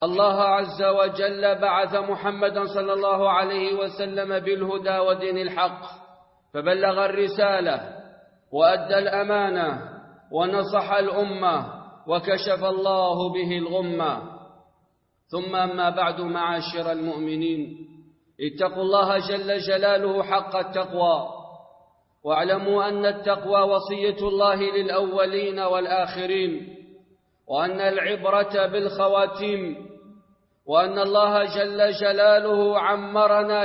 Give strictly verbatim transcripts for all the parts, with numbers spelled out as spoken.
الله عز وجل بعث محمدا صلى الله عليه وسلم بالهدى ودين الحق، فبلغ الرسالة وأدى الأمانة ونصح الأمة وكشف الله به الغمة. ثم أما بعد، معاشر المؤمنين، اتقوا الله جل جلاله حق التقوى، واعلموا أن التقوى وصية الله للأولين والآخرين، وأن العبرة بالخواتيم، وأن الله جل جلاله عمرنا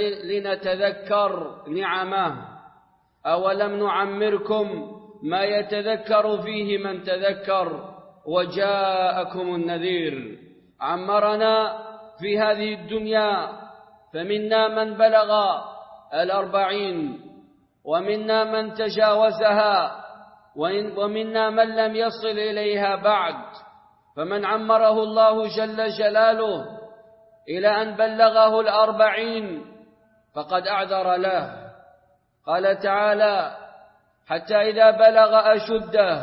لنتذكر نعمه. أولم نعمركم ما يتذكر فيه من تذكر وجاءكم النذير؟ عمرنا في هذه الدنيا، فمنا من بلغ الأربعين، ومنا من تجاوزها، ومنا من لم يصل إليها بعد. فمن عمره الله جل جلاله إلى أن بلغه الأربعين فقد أعذر له. قال تعالى: حتى إذا بلغ أشده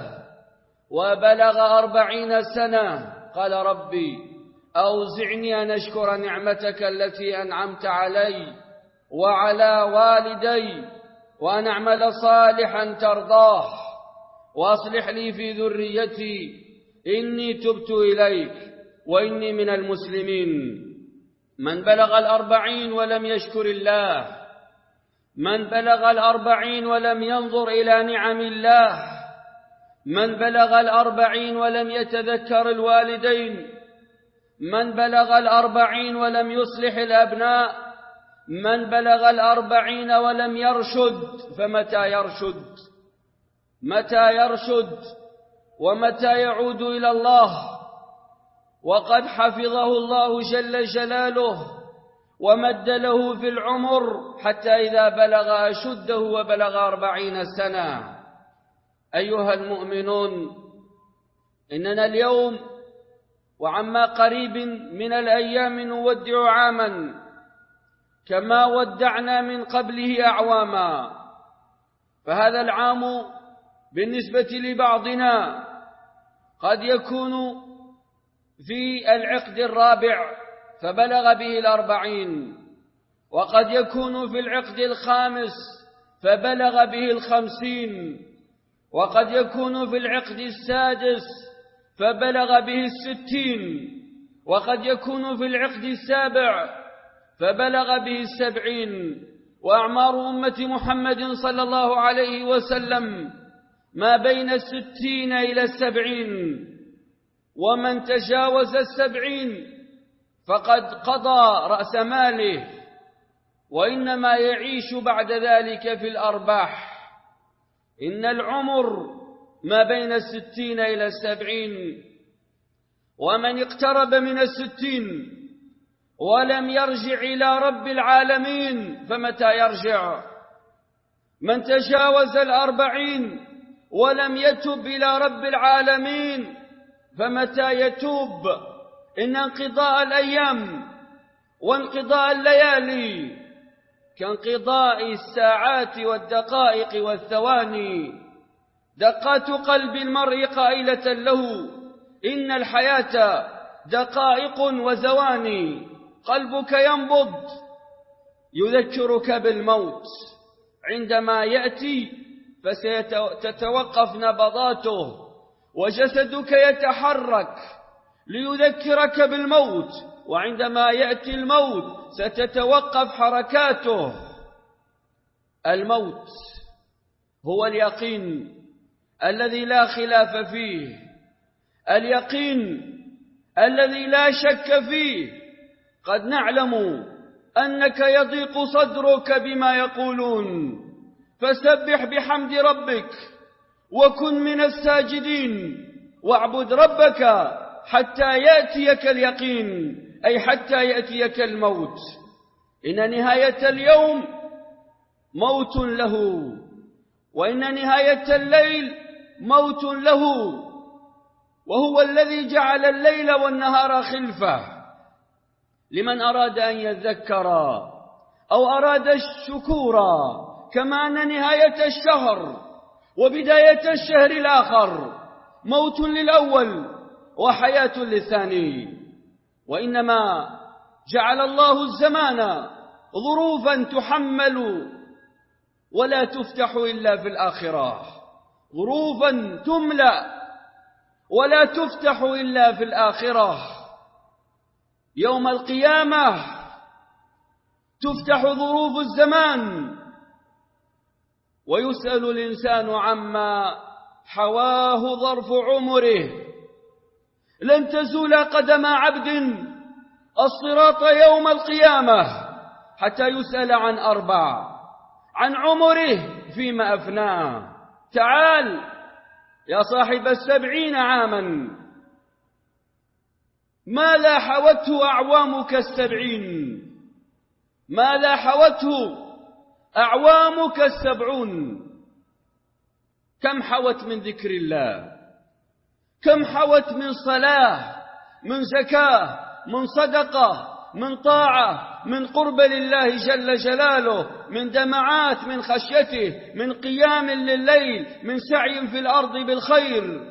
وبلغ أربعين سنة قال: ربي أوزعني أن أشكر نعمتك التي أنعمت علي وعلى والدي، وأن أعمل صالحا ترضاه، وأصلح لي في ذريتي إني تبت إليك وإني من المسلمين. من بلغ الأربعين ولم يشكر الله، من بلغ الأربعين ولم ينظر إلى نعم الله، من بلغ الأربعين ولم يتذكر الوالدين، من بلغ الأربعين ولم يصلح الأبناء، من بلغ الأربعين ولم يرشد، فمتى يرشد؟ متى يرشد ومتى يعود إلى الله؟ وقد حفظه الله جل جلاله ومد له في العمر حتى إذا بلغ أشده وبلغ أربعين سنة. أيها المؤمنون، إننا اليوم وعما قريب من الأيام نودع عاما كما ودعنا من قبله أعواما. فهذا العام بالنسبة لبعضنا قد يكون في العقد الرابع فبلغ به الأربعين، وقد يكون في العقد الخامس فبلغ به الخمسين، وقد يكون في العقد السادس فبلغ به الستين، وقد يكون في العقد السابع فبلغ به السبعين. وأعمار أمة محمد صلى الله عليه وسلم ما بين الستين إلى السبعين، ومن تجاوز السبعين فقد قضى رأس ماله، وإنما يعيش بعد ذلك في الأرباح. إن العمر ما بين الستين إلى السبعين، ومن اقترب من الستين ولم يرجع إلى رب العالمين فمتى يرجع؟ من تجاوز الأربعين ولم يتب إلى رب العالمين فمتى يتوب؟ إن انقضاء الأيام وانقضاء الليالي كانقضاء الساعات والدقائق والثواني. دقات قلب المرء قائلة له: إن الحياة دقائق وزواني. قلبك ينبض يذكرك بالموت، عندما يأتي فستتوقف نبضاته، وجسدك يتحرك ليذكرك بالموت، وعندما يأتي الموت ستتوقف حركاته. الموت هو اليقين الذي لا خلاف فيه، اليقين الذي لا شك فيه. قد نعلم أنك يضيق صدرك بما يقولون، فسبح بحمد ربك وكن من الساجدين، واعبد ربك حتى يأتيك اليقين، أي حتى يأتيك الموت. إن نهاية اليوم موت له، وإن نهاية الليل موت له، وهو الذي جعل الليل والنهار خلفة لمن أراد أن يذكر أو أراد الشكور. كما أن نهاية الشهر وبداية الشهر الآخر موت للأول وحياة للثاني. وإنما جعل الله الزمان ظروفا تحمل ولا تفتح إلا في الآخرة، ظروفا تملأ ولا تفتح إلا في الآخرة. يوم القيامة تفتح ظروف الزمان ويسأل الإنسان عما حواه ظرف عمره. لن تزول قدم عبد الصراط يوم القيامة حتى يسأل عن أربع: عن عمره فيما أفناه. تعال يا صاحب السبعين عاما، ماذا حوته أعوامك السبعين؟ ماذا حوته أعوامك السبعون؟ كم حوت من ذكر الله؟ كم حوت من صلاة، من زكاة، من صدقة، من طاعة، من قرب لله جل جلاله، من دمعات من خشيته، من قيام لليل، من سعي في الأرض بالخير.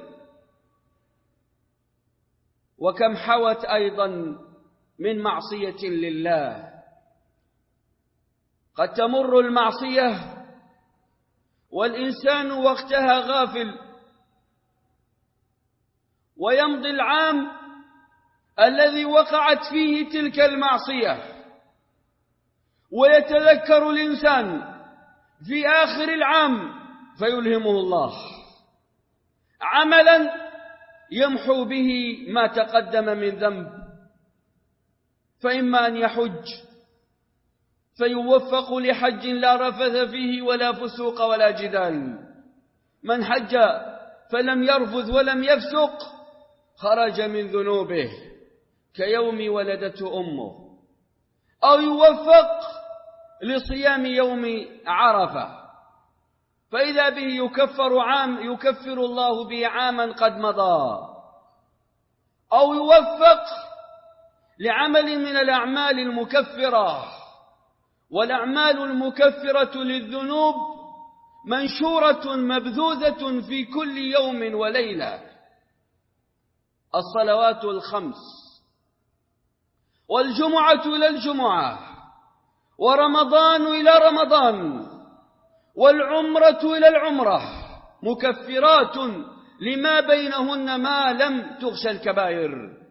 وكم حوت أيضا من معصية لله. قد تمر المعصية والإنسان وقتها غافل، ويمضي العام الذي وقعت فيه تلك المعصية، ويتذكر الإنسان في آخر العام فيلهمه الله عملا يمحو به ما تقدم من ذنب، فإما أن يحج فيوفق لحج لا رفث فيه ولا فسوق ولا جدال. من حج فلم يرفث ولم يفسق خرج من ذنوبه كيوم ولدته أمه. أو يوفق لصيام يوم عرفة فإذا به يكفر عام يكفر الله به عاما قد مضى. أو يوفق لعمل من الأعمال المكفرة، والأعمال المكفرة للذنوب منشورة مبذوذة في كل يوم وليلة. الصلوات الخمس، والجمعة إلى الجمعة، ورمضان إلى رمضان، والعمرة إلى العمرة مكفرات لما بينهن ما لم تغش الكبائر.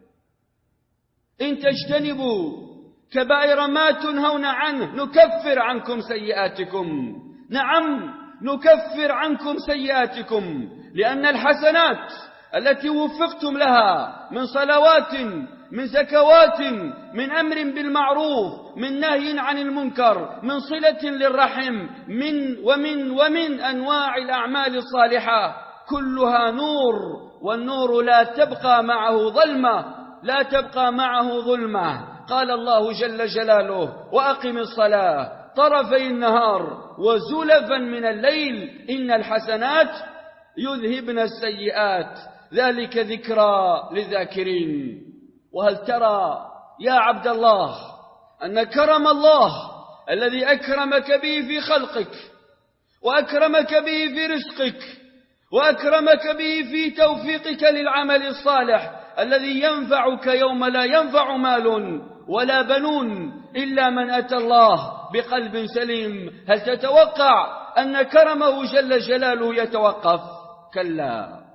إن تجتنبوا كبائر ما تنهون عنه نكفر عنكم سيئاتكم. نعم نكفر عنكم سيئاتكم، لأن الحسنات التي وفقتم لها من صلوات، من زكوات، من أمر بالمعروف، من نهي عن المنكر، من صلة للرحم، من ومن ومن أنواع الأعمال الصالحة، كلها نور، والنور لا تبقى معه ظلمة، لا تبقى معه ظلمة. قال الله جل جلاله: وأقم الصلاة طرفي النهار وزلفا من الليل إن الحسنات يذهبن السيئات ذلك ذكرى للذاكرين. وهل ترى يا عبد الله أن كرم الله الذي أكرمك به في خلقك، وأكرمك به في رزقك، وأكرمك به في توفيقك للعمل الصالح الذي ينفعك يوم لا ينفع مال ولا بنون إلا من أتى الله بقلب سليم، هل تتوقع أن كرمه جل جلاله يتوقف؟ كلا.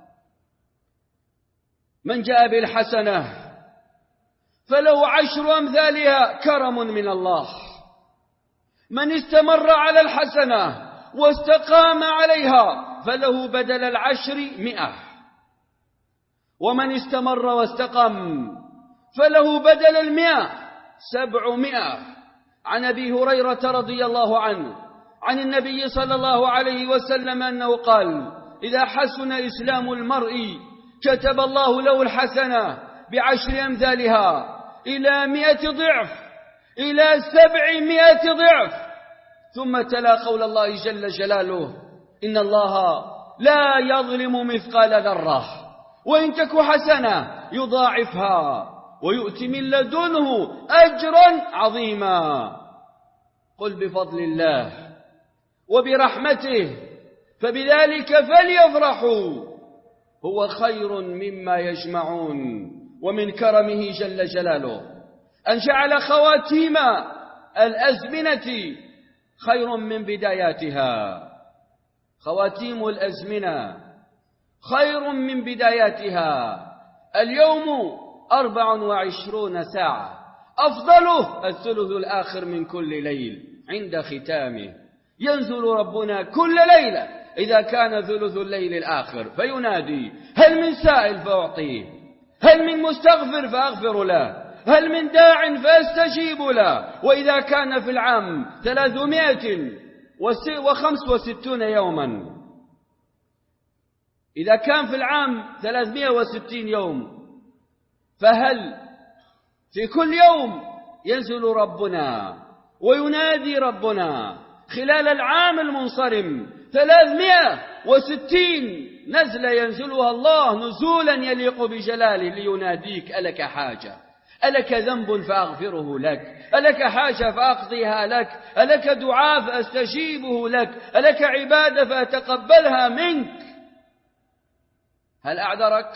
من جاء بالحسنة فله عشر أمثالها كرم من الله. من استمر على الحسنة واستقام عليها فله بدل العشر مئة، ومن استمر واستقام فله بدل المئة سبعمائة. عن أبي هريرة رضي الله عنه عن النبي صلى الله عليه وسلم أنه قال: إذا حسن إسلام المرء كتب الله له الحسنة بعشر أمثالها إلى مئة ضعف، إلى سبعمائة ضعف. ثم تلا قول الله جل جلاله: إن الله لا يظلم مثقال ذرة وإن تك حسنة يضاعفها ويؤتي من لدنه أجرا عظيما. قل بفضل الله وبرحمته فبذلك فليفرحوا هو خير مما يجمعون. ومن كرمه جل جلاله أن جعل خواتيم الأزمنة خير من بداياتها. خواتيم الأزمنة خير من بداياتها. اليوم أربع وعشرون ساعة، أفضله الثلث الآخر من كل ليل. عند ختامه ينزل ربنا كل ليلة إذا كان ثلث الليل الآخر فينادي: هل من سائل فأعطيه، هل من مستغفر فأغفر له، هل من داع فأستجيب له. وإذا كان في العام ثلاثمائة وخمسة وستون يوما، إذا كان في العام ثلاثمائة وستين يوم، فهل في كل يوم ينزل ربنا وينادي ربنا خلال العام المنصرم ثلاثمائة وستين نزلة ينزلها الله نزولا يليق بجلاله ليناديك: ألك حاجة؟ ألك ذنب فأغفره لك؟ ألك حاجة فأقضيها لك؟ ألك دعاء فأستجيبه لك؟ ألك عبادة فأتقبلها منك؟ هل أعذرك؟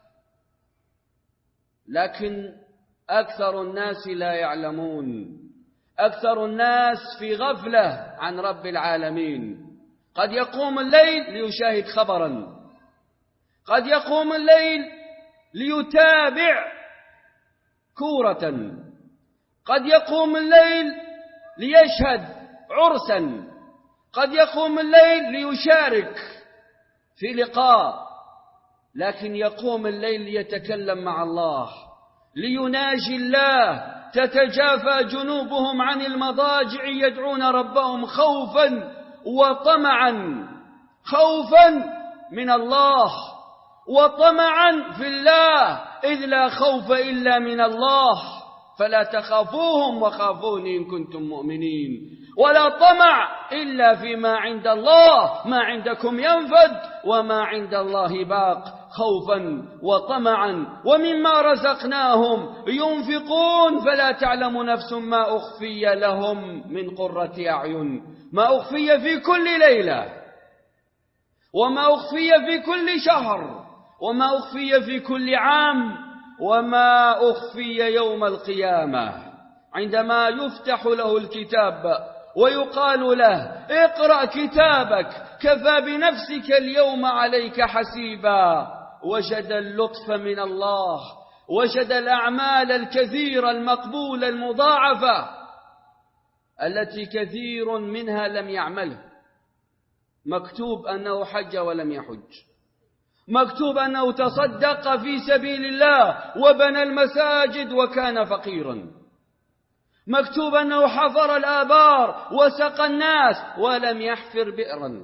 لكن أكثر الناس لا يعلمون. أكثر الناس في غفلة عن رب العالمين. قد يقوم الليل ليشاهد خبرا، قد يقوم الليل ليتابع كورة، قد يقوم الليل ليشهد عرسا، قد يقوم الليل ليشارك في لقاء، لكن يقوم الليل ليتكلم مع الله، ليناجي الله. تتجافى جنوبهم عن المضاجع يدعون ربهم خوفا وطمعا، خوفا من الله وطمعا في الله، إذ لا خوف إلا من الله. فلا تخافوهم وخافون إن كنتم مؤمنين. ولا طمع إلا فيما عند الله، ما عندكم ينفد وما عند الله باق. خوفا وطمعا ومما رزقناهم ينفقون، فلا تعلم نفس ما أخفي لهم من قرة أعين. ما أخفي في كل ليلة، وما أخفي في كل شهر، وما أخفي في كل عام، وما أخفي يوم القيامة عندما يفتح له الكتاب ويقال له: اقرأ كتابك كفى بنفسك اليوم عليك حسيبا. وجد اللطف من الله، وجد الأعمال الكثيرة المقبولة المضاعفة التي كثير منها لم يعمله. مكتوب أنه حج ولم يحج، مكتوب أنه تصدق في سبيل الله وبنى المساجد وكان فقيرا، مكتوب أنه حفر الآبار وسقى الناس ولم يحفر بئرا.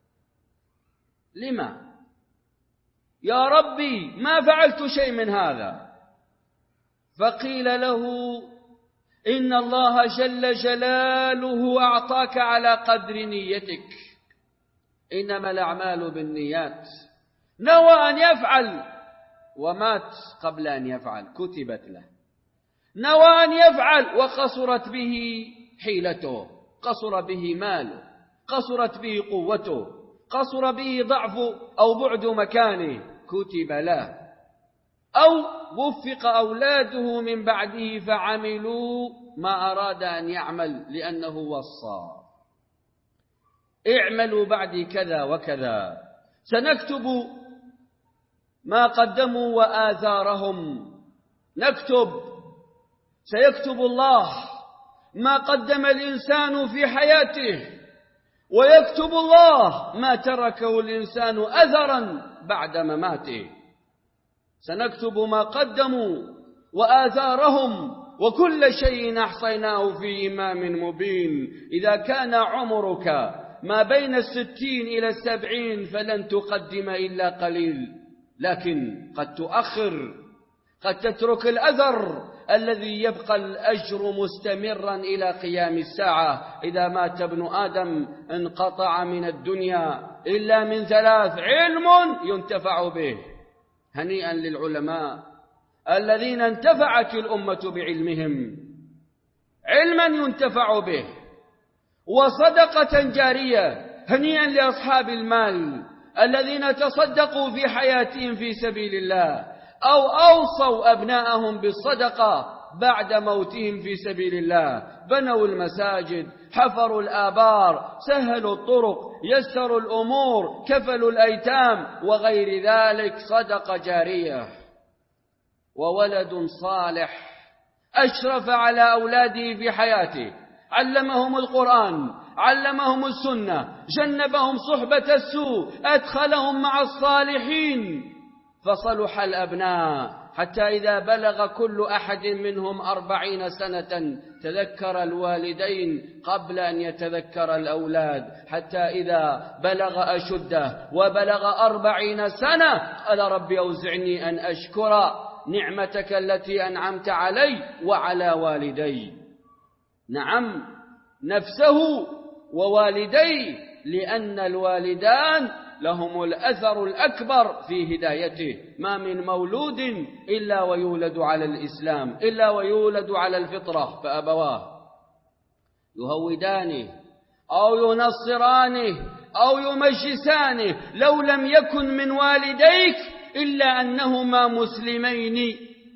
لما؟ يا ربي ما فعلت شيء من هذا. فقيل له: إن الله جل جلاله أعطاك على قدر نيتك، إنما الأعمال بالنيات. نوى أن يفعل ومات قبل أن يفعل، كتبت له. نوى أن يفعل وقصرت به حيلته، قصر به ماله، قصرت به قوته، قصر به ضعف أو بعد مكانه، كتب له. أو وفق أولاده من بعده فعملوا ما أراد أن يعمل لأنه وصى: اعملوا بعدي كذا وكذا، سنكتب ما قدموا وآثارهم. نكتب، سيكتب الله ما قدم الإنسان في حياته، ويكتب الله ما تركه الإنسان أثرا بعد مماته. سنكتب ما قدموا وآثارهم، وكل شيء أحصيناه في إمام مبين. إذا كان عمرك ما بين الستين إلى السبعين فلن تقدم إلا قليل، لكن قد تؤخر، قد تترك الأثر الذي يبقى الأجر مستمرا إلى قيام الساعة. إذا مات ابن آدم انقطع من الدنيا إلا من ثلاث: علم ينتفع به. هنيئا للعلماء الذين انتفعت الأمة بعلمهم، علما ينتفع به، وصدقة جارية. هنيئا لأصحاب المال الذين تصدقوا في حياتهم في سبيل الله. أو أوصوا أبناءهم بالصدقة بعد موتهم في سبيل الله، بنوا المساجد، حفروا الآبار، سهلوا الطرق، يسروا الأمور، كفلوا الأيتام وغير ذلك، صدقة جارية. وولد صالح أشرف على أولاده في حياته، علمهم القرآن، علمهم السنة، جنبهم صحبة السوء، أدخلهم مع الصالحين، فصلح الأبناء حتى إذا بلغ كل أحد منهم أربعين سنة تذكر الوالدين قبل أن يتذكر الأولاد، حتى إذا بلغ أشده وبلغ أربعين سنة قال رب أوزعني أن أشكر نعمتك التي أنعمت علي وعلى والدي. نعم، نفسه ووالديه، لأن الوالدان لهم الأثر الأكبر في هدايته. ما من مولود إلا ويولد على الإسلام، إلا ويولد على الفطرة، فأبواه يهودانه أو ينصرانه أو يمجسانه، لو لم يكن من والديك إلا أنهما مسلمين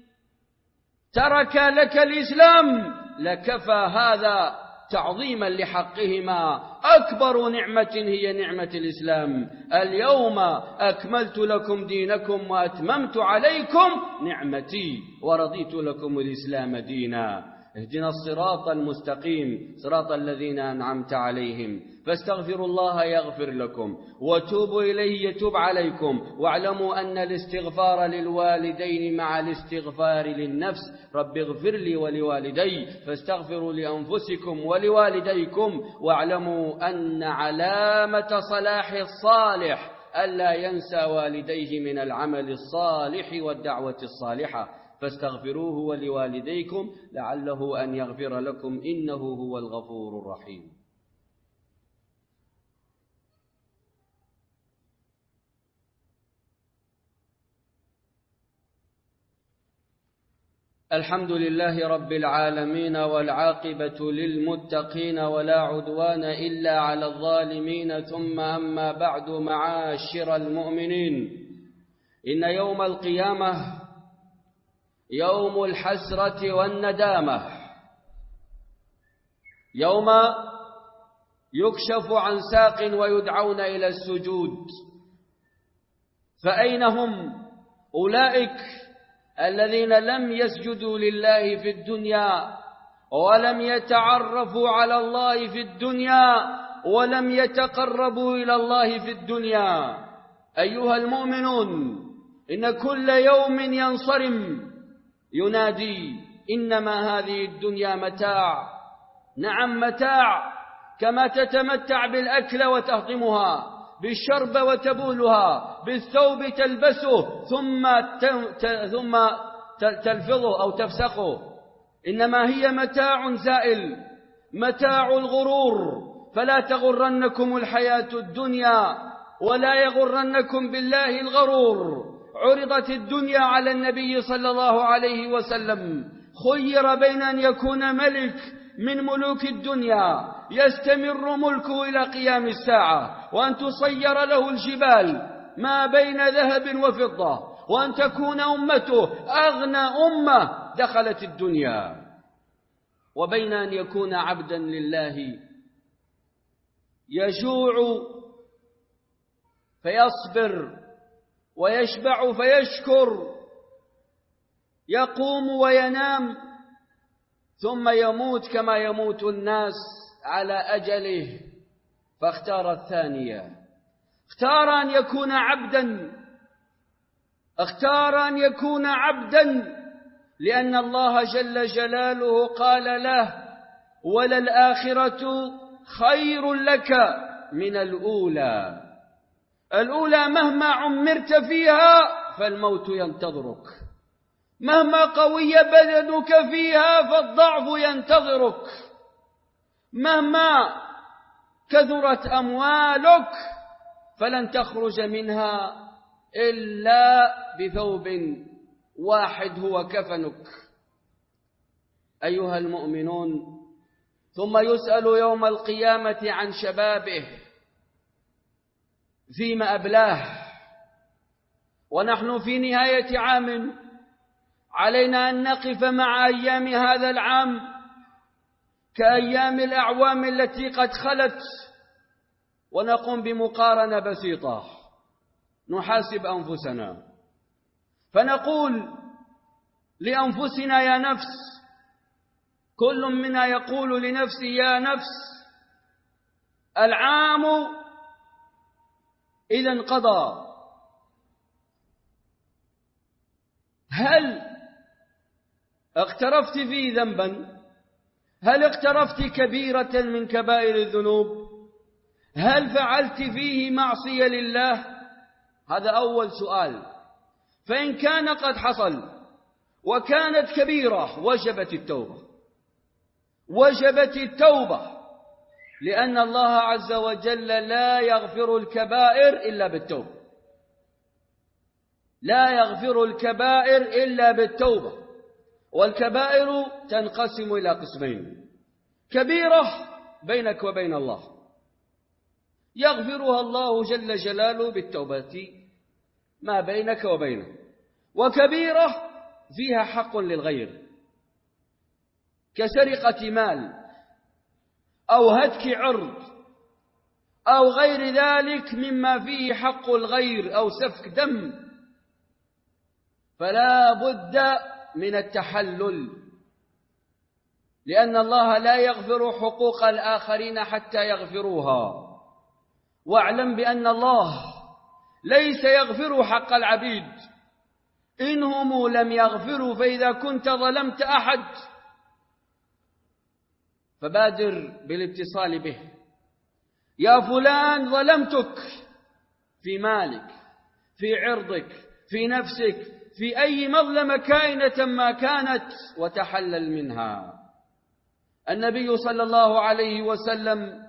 ترك لك الإسلام لكفى هذا تعظيما لحقهما. أكبر نعمة هي نعمة الإسلام. اليوم أكملت لكم دينكم وأتممت عليكم نعمتي ورضيت لكم الإسلام دينا. اهدنا الصراط المستقيم، صراط الذين أنعمت عليهم. فاستغفروا الله يغفر لكم، وتوبوا إليه يتوب عليكم. واعلموا أن الاستغفار للوالدين مع الاستغفار للنفس. رب اغفر لي ولوالدي، فاستغفروا لأنفسكم ولوالديكم. واعلموا أن علامة صلاح الصالح ألا ينسى والديه من العمل الصالح والدعوة الصالحة. فاستغفروه ولوالديكم لعله أن يغفر لكم، إنه هو الغفور الرحيم. الحمد لله رب العالمين، والعاقبة للمتقين، ولا عدوان إلا على الظالمين. ثم أما بعد، معاشر المؤمنين، إن يوم القيامة يوم الحسرة والندامة، يوم يكشف عن ساق ويدعون إلى السجود. فأين هم أولئك الذين لم يسجدوا لله في الدنيا، ولم يتعرفوا على الله في الدنيا، ولم يتقربوا إلى الله في الدنيا؟ أيها المؤمنون، إن كل يوم ينصرم ينادي إنما هذه الدنيا متاع. نعم متاع، كما تتمتع بالأكل وتهضمها، بالشرب وتبولها، بالثوب تلبسه ثم ثم تلفظه أو تفسخه. إنما هي متاع زائل، متاع الغرور. فلا تغرنكم الحياة الدنيا، ولا يغرنكم بالله الغرور. عرضت الدنيا على النبي صلى الله عليه وسلم، خير بين أن يكون ملك من ملوك الدنيا يستمر ملكه إلى قيام الساعة، وأن تصير له الجبال ما بين ذهب وفضة، وأن تكون أمته أغنى أمة دخلت الدنيا، وبين أن يكون عبدا لله يجوع فيصبر، ويشبع فيشكر، يقوم وينام، ثم يموت كما يموت الناس على أجله. فاختار الثانية، اختار أن يكون عبدا، اختار أن يكون عبدا، لأن الله جل جلاله قال له: وللآخرة خير لك من الأولى. الأولى مهما عمرت فيها فالموت ينتظرك، مهما قوي بدنك فيها فالضعف ينتظرك، مهما كثرت أموالك فلن تخرج منها إلا بثوب واحد هو كفنك. أيها المؤمنون، ثم يسأل يوم القيامة عن شبابه فيما أبلاه، ونحن في نهاية عام، علينا أن نقف مع أيام هذا العام كأيام الأعوام التي قد خلت، ونقوم بمقارنة بسيطة، نحاسب أنفسنا فنقول لأنفسنا: يا نفس، كل منا يقول لنفسه: يا نفس، العام إذا انقضى، هل اقترفت فيه ذنبا؟ هل اقترفت كبيرة من كبائر الذنوب؟ هل فعلت فيه معصية لله؟ هذا أول سؤال. فإن كان قد حصل وكانت كبيرة وجبت التوبة، وجبت التوبة، لأن الله عز وجل لا يغفر الكبائر إلا بالتوبة، لا يغفر الكبائر إلا بالتوبة. والكبائر تنقسم إلى قسمين: كبيرة بينك وبين الله يغفرها الله جل جلاله بالتوبة ما بينك وبينه، وكبيرة فيها حق للغير كسرقة مال أو هتك عرض أو غير ذلك مما فيه حق الغير أو سفك دم، فلا بد من التحلل، لأن الله لا يغفر حقوق الآخرين حتى يغفروها. واعلم بأن الله ليس يغفر حق العبيد، إنهم لم يغفروا، فإذا كنت ظلمت أحد فبادر بالاتصال به: يا فلان، ظلمتك في مالك، في عرضك، في نفسك، في أي مظلمة كائنة ما كانت، وتحلل منها. النبي صلى الله عليه وسلم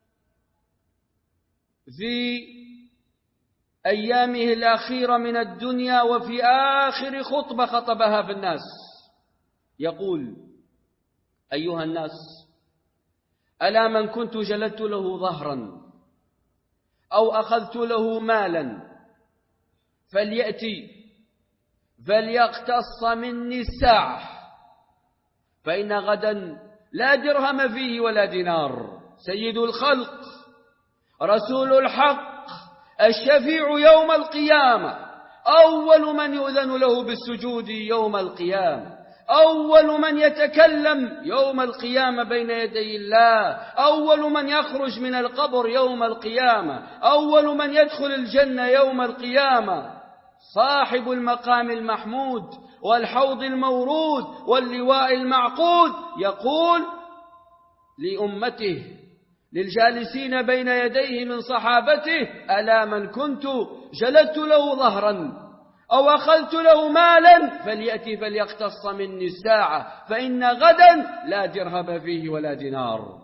في أيامه الأخيرة من الدنيا وفي آخر خطبة خطبها في الناس يقول: أيها الناس، ألا من كنت جلدت له ظهرا أو أخذت له مالا فليأتي فليقتص مني الساعة، فإن غدا لا درهم فيه ولا دينار. سيد الخلق، رسول الحق، الشفيع يوم القيامة، أول من يؤذن له بالسجود يوم القيامة، أول من يتكلم يوم القيامة بين يدي الله، أول من يخرج من القبر يوم القيامة، أول من يدخل الجنة يوم القيامة، صاحب المقام المحمود والحوض المورود واللواء المعقود، يقول لأمته، للجالسين بين يديه من صحابته: ألا من كنت جلدت له ظهرا أو أخذت له مالا فليأتي فليقتص مني الساعة، فإن غدا لا درهم فيه ولا دينار.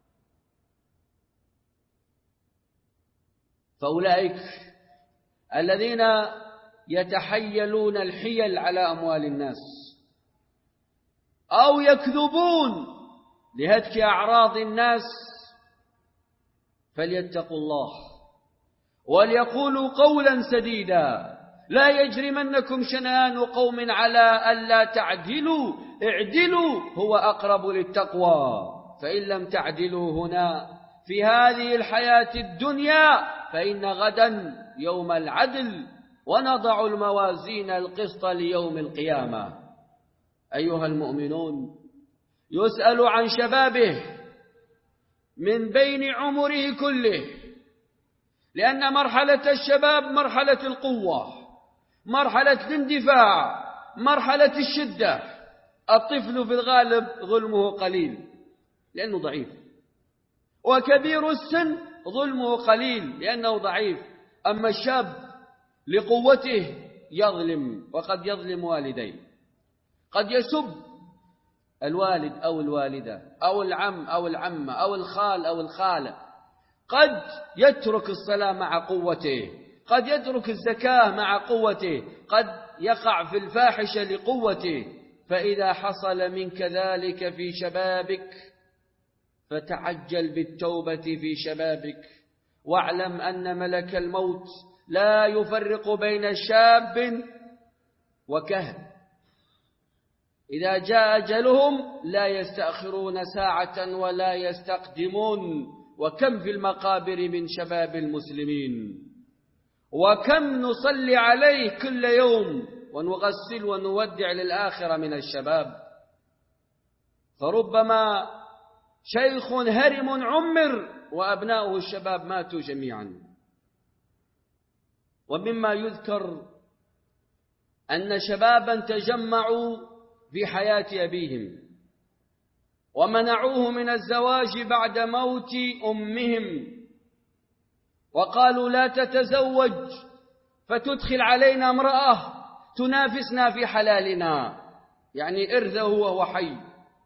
فأولئك الذين يتحيلون الحيل على أموال الناس أو يكذبون لهتك أعراض الناس فليتقوا الله وليقولوا قولا سديدا: لا يجرمنكم شنآن قوم على ألا تعدلوا، اعدلوا هو أقرب للتقوى، فإن لم تعدلوا هنا في هذه الحياة الدنيا فإن غدا يوم العدل ونضع الموازين القسط ليوم القيامة. أيها المؤمنون، يسأل عن شبابه من بين عمره كله، لأن مرحلة الشباب مرحلة القوة، مرحلة الاندفاع، مرحلة الشدة. الطفل في الغالب ظلمه قليل لأنه ضعيف، وكبير السن ظلمه قليل لأنه ضعيف. أما الشاب لقوته يظلم، وقد يظلم والديه، قد يسب الوالد أو الوالدة أو العم أو العمة أو الخال أو الخالة، قد يترك الصلاة مع قوته، قد يترك الزكاة مع قوته، قد يقع في الفاحشة لقوته. فإذا حصل منك ذلك في شبابك فتعجل بالتوبة في شبابك، واعلم أن ملك الموت لا يفرق بين شاب وكهل، إذا جاء أجلهم لا يستأخرون ساعة ولا يستقدمون. وكم في المقابر من شباب المسلمين، وكم نصلي عليه كل يوم ونغسل ونودع للآخرة من الشباب. فربما شيخ هرم عمر وأبناؤه الشباب ماتوا جميعا. ومما يذكر أن شبابا تجمعوا في حياة أبيهم ومنعوه من الزواج بعد موت أمهم، وقالوا لا تتزوج فتدخل علينا امرأة تنافسنا في حلالنا، يعني إرثه وهو حي.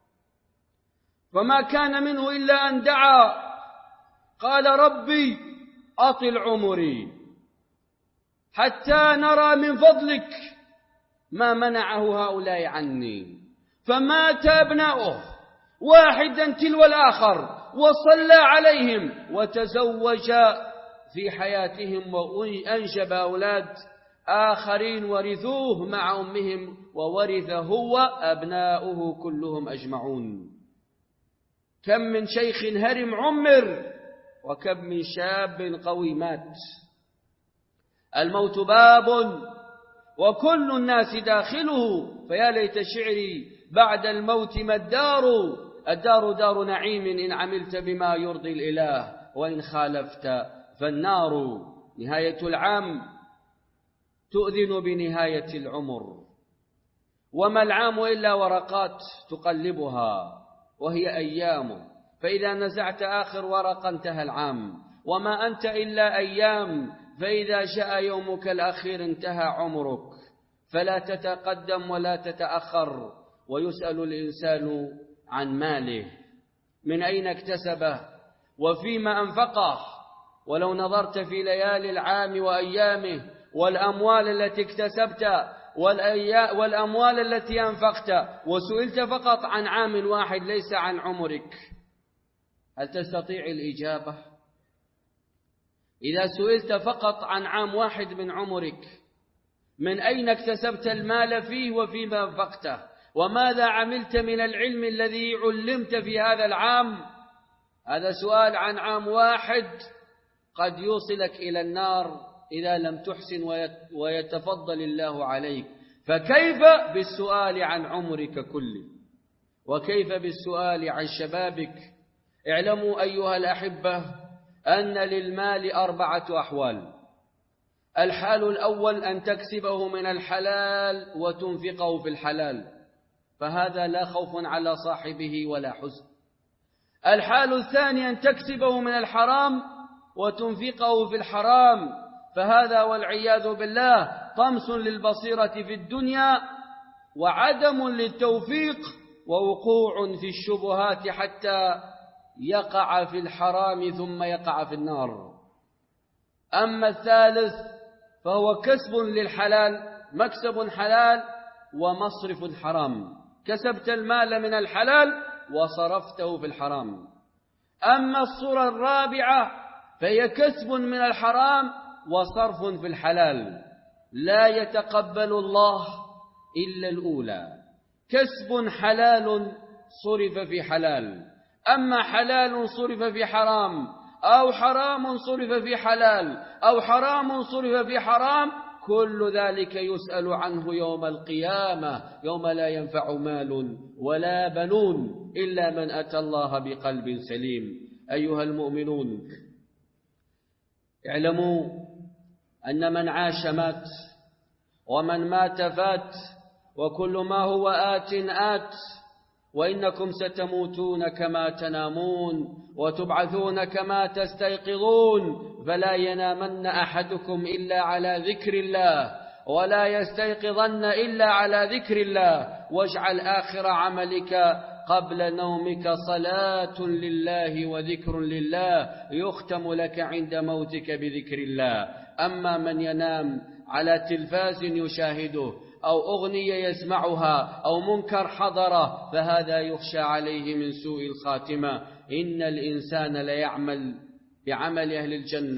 فما كان منه إلا أن دعا قال ربي أطل عمري حتى نرى من فضلك ما منعه هؤلاء عني. فمات أبناؤه واحدا تلو الآخر وصلى عليهم وتزوج في حياتهم وأنجب أولاد آخرين ورثوه مع أمهم، وورث هو أبناؤه كلهم أجمعون. كم من شيخ هرم عمر وكم من شاب قوي مات. الموت باب وكل الناس داخله، فيا ليت شعري بعد الموت ما الدار. الدار دار نعيم إن عملت بما يرضي الإله، وإن خالفت فالنار. نهاية العام تؤذن بنهاية العمر، وما العام إلا ورقات تقلبها وهي أيام، فإذا نزعت آخر ورقة انتهى العام، وما أنت إلا أيام، فإذا جاء يومك الأخير انتهى عمرك. فلا تتقدم ولا تتأخر. ويسأل الإنسان عن ماله من أين اكتسبه وفيما أنفقه. ولو نظرت في ليالي العام وأيامه والأموال التي اكتسبت والأموال التي أنفقت وسئلت فقط عن عام واحد ليس عن عمرك، هل تستطيع الإجابة؟ إذا سئلت فقط عن عام واحد من عمرك، من أين اكتسبت المال فيه وفيما أنفقته، وماذا عملت من العلم الذي علمت في هذا العام؟ هذا سؤال عن عام واحد قد يوصلك إلى النار إذا لم تحسن ويتفضل الله عليك. فكيف بالسؤال عن عمرك كله؟ وكيف بالسؤال عن شبابك؟ اعلموا أيها الأحبة أن للمال أربعة أحوال. الحال الأول أن تكسبه من الحلال وتنفقه في الحلال، فهذا لا خوف على صاحبه ولا حزن. الحال الثاني أن تكسبه من الحرام وتنفقه في الحرام، فهذا والعياذ بالله طمس للبصيرة في الدنيا وعدم للتوفيق ووقوع في الشبهات حتى يقع في الحرام ثم يقع في النار. أما الثالث فهو كسب للحلال، مكسب حلال ومصرف حرام، كسبت المال من الحلال وصرفته في الحرام. أما الصورة الرابعة فهي كسب من الحرام وصرف في الحلال، لا يتقبل الله إلا الأولى، كسب حلال صرف في حلال. أما حلال صرف في حرام أو حرام صرف في حلال أو حرام صرف في حرام، كل ذلك يسأل عنه يوم القيامة، يوم لا ينفع مال ولا بنون إلا من أتى الله بقلب سليم. أيها المؤمنون، اعلموا أن من عاش مات ومن مات فات، وكل ما هو آت آت، وإنكم ستموتون كما تنامون وتبعثون كما تستيقظون، فلا ينامن أحدكم إلا على ذكر الله ولا يستيقظن إلا على ذكر الله، واجعل آخر عملك قبل نومك صلاة لله وذكر لله يختم لك عند موتك بذكر الله. أما من ينام على تلفاز يشاهده أو أغنية يسمعها أو منكر حضره، فهذا يخشى عليه من سوء الخاتمة. إن الإنسان ليعمل بعمل أهل الجنة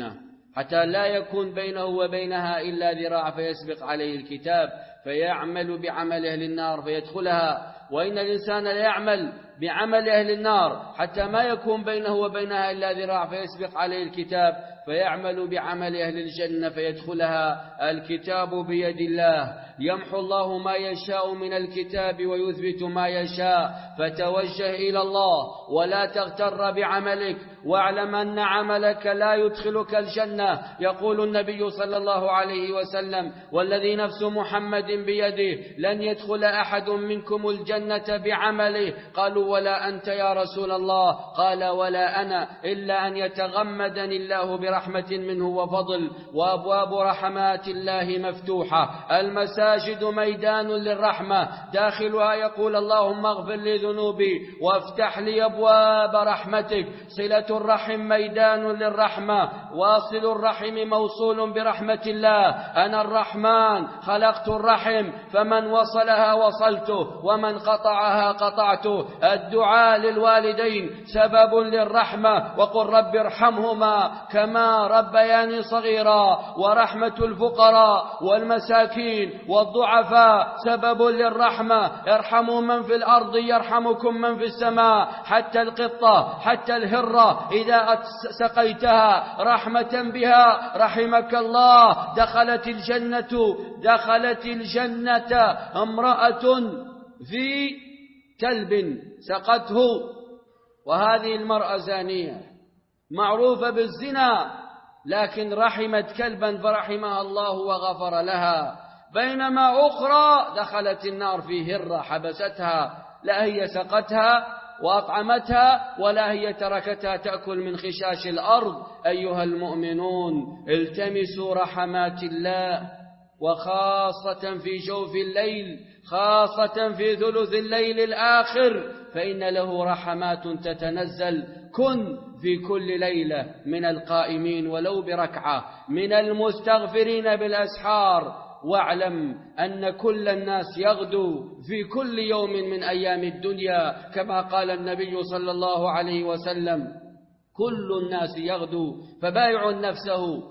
حتى لا يكون بينه وبينها إلا ذراع فيسبق عليه الكتاب فيعمل بعمل أهل النار فيدخلها. وإن الإنسان ليعمل بعمل أهل النار حتى ما يكون بينه وبينها إلا ذراع فيسبق عليه الكتاب فيعمل بعمل أهل الجنة فيدخلها. الكتاب بيد الله، يمحو الله ما يشاء من الكتاب ويثبت ما يشاء، فتوجه إلى الله ولا تغتر بعملك، واعلم أن عملك لا يدخلك الجنة. يقول النبي صلى الله عليه وسلم: والذي نفس محمد بيده لن يدخل أحد منكم الجنة بعمله. قالوا: ولا أنت يا رسول الله؟ قال: ولا أنا، إلا أن يتغمدني الله برحمة منه وفضل. وأبواب رحمات الله مفتوحة، المساجد ميدان للرحمة، داخلها يقول: اللهم اغفر لي ذنوبي وافتح لي أبواب رحمتك. صلة الرحم ميدان للرحمة، واصل الرحم موصول برحمة الله. أنا الرحمن خلقت الرحم، فمن وصلها وصلته ومن قطعها قطعته. الدعاء للوالدين سبب للرحمة، وقل رب ارحمهما كما ربياني صغيرا. ورحمة الفقراء والمساكين والضعفاء سبب للرحمة. ارحموا من في الأرض يرحمكم من في السماء. حتى القطة، حتى الهرة إذا سقيتها رحمة بها رحمك الله. دخلت الجنة دخلت الجنة امرأة في كلب سقته، وهذه المرأة زانية معروفة بالزنا، لكن رحمت كلبا فرحمها الله وغفر لها. بينما أخرى دخلت النار في هرة حبستها، لا هي سقتها وأطعمتها ولا هي تركتها تأكل من خشاش الأرض. أيها المؤمنون، التمسوا رحمات الله، وخاصة في جوف الليل، خاصة في ثلث الليل الآخر، فإن له رحمات تتنزل. كن في كل ليلة من القائمين ولو بركعة، من المستغفرين بالأسحار. واعلم أن كل الناس يغدو في كل يوم من أيام الدنيا، كما قال النبي صلى الله عليه وسلم: كل الناس يغدو، فبايع نفسه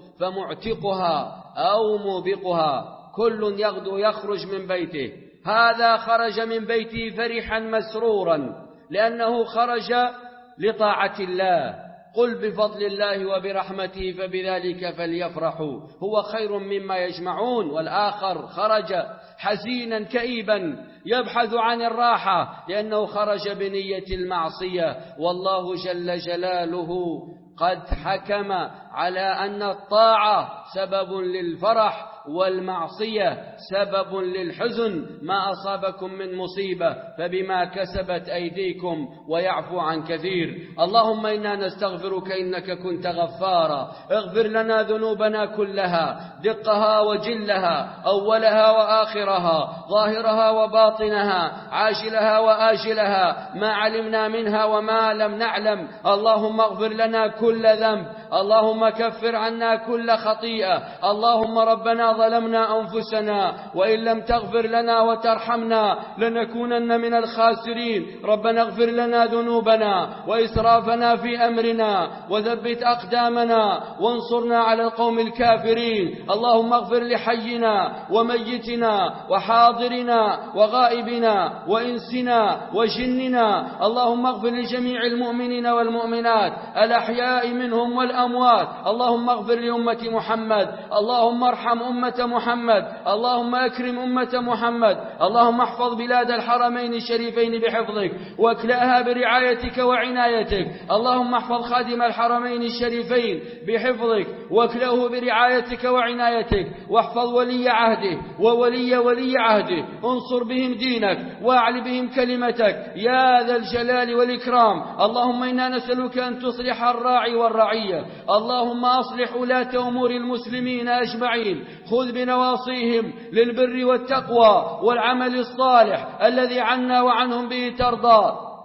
فمعتقها أو موبقها. كل يغدو يخرج من بيته، هذا خرج من بيته فرحا مسرورا لأنه خرج لطاعة الله. قل بفضل الله وبرحمته فبذلك فليفرحوا هو خير مما يجمعون. والآخر خرج حزينا كئيبا يبحث عن الراحة لأنه خرج بنية المعصية. والله جل جلاله قد حكم على أن الطاعة سبب للفرح والمعصية سبب للحزن. ما أصابكم من مصيبة فبما كسبت أيديكم ويعفو عن كثير. اللهم إنا نستغفرك إنك كنت غفارا. اغفر لنا ذنوبنا كلها، دقها وجلها، أولها وآخرها، ظاهرها وباطنها، عاجلها وآجلها، ما علمنا منها وما لم نعلم. اللهم اغفر لنا كل ذنب، اللهم كفر عنا كل خطيئة. اللهم ربنا ظلمنا أنفسنا، وإن لم تغفر لنا وترحمنا لنكونن من الخاسرين. ربنا اغفر لنا ذنوبنا وإسرافنا في أمرنا وثبت أقدامنا وانصرنا على القوم الكافرين. اللهم اغفر لحينا وميتنا وحاضرنا وغائبنا وإنسنا وجننا. اللهم اغفر لجميع المؤمنين والمؤمنات الأحياء منهم والأموات. اللهم اغفر لأمة محمد، اللهم ارحم أمة محمد، اللهم أكرم أمة محمد. اللهم احفظ بلاد الحرمين الشريفين بحفظك واكلأها برعايتك وعنايتك. اللهم احفظ خادم الحرمين الشريفين بحفظك واكلأه برعايتك وعنايتك، واحفظ ولي عهده وولي ولي عهده. انصر بهم دينك واعل بهم كلمتك يا ذا الجلال والإكرام. اللهم إنا نسألك أن تصلح الراعي والرعية. اللهم أصلح ولاة أمور المسلمين أجمعين، خذ بنواصيهم للبر والتقوى والعمل الصالح الذي عنا وعنهم به ترضى.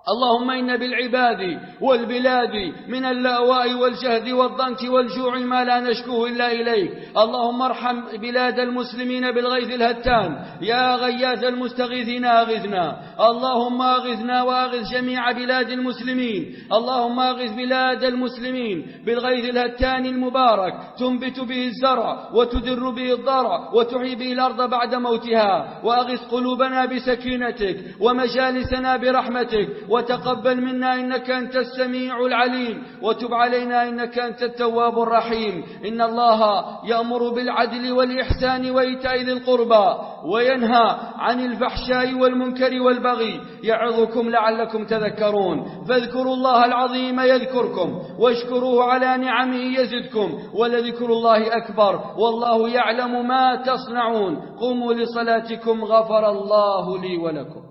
اللهم إن بالعباد والبلاد من اللأواء والجهد والضنك والجوع ما لا نشكوه إلا إليك. اللهم ارحم بلاد المسلمين بالغيث الهتان، يا غياث المستغيثين أغثنا. اللهم أغثنا وأغث جميع بلاد المسلمين. اللهم أغث بلاد المسلمين بالغيث الهتان المبارك، تنبت به الزرع وتدر به الضرع وتحيي به الأرض بعد موتها. وأغث قلوبنا بسكينتك ومجالسنا برحمتك، وتقبل منا إنك أنت السميع العليم، وتب علينا إنك أنت التواب الرحيم. إن الله يأمر بالعدل والإحسان وإيتاء ذي القربى وينهى عن الفحشاء والمنكر والبغي، يعظكم لعلكم تذكرون. فاذكروا الله العظيم يذكركم، واشكروه على نعمه يزدكم، ولذكر الله أكبر، والله يعلم ما تصنعون. قوموا لصلاتكم غفر الله لي ولكم.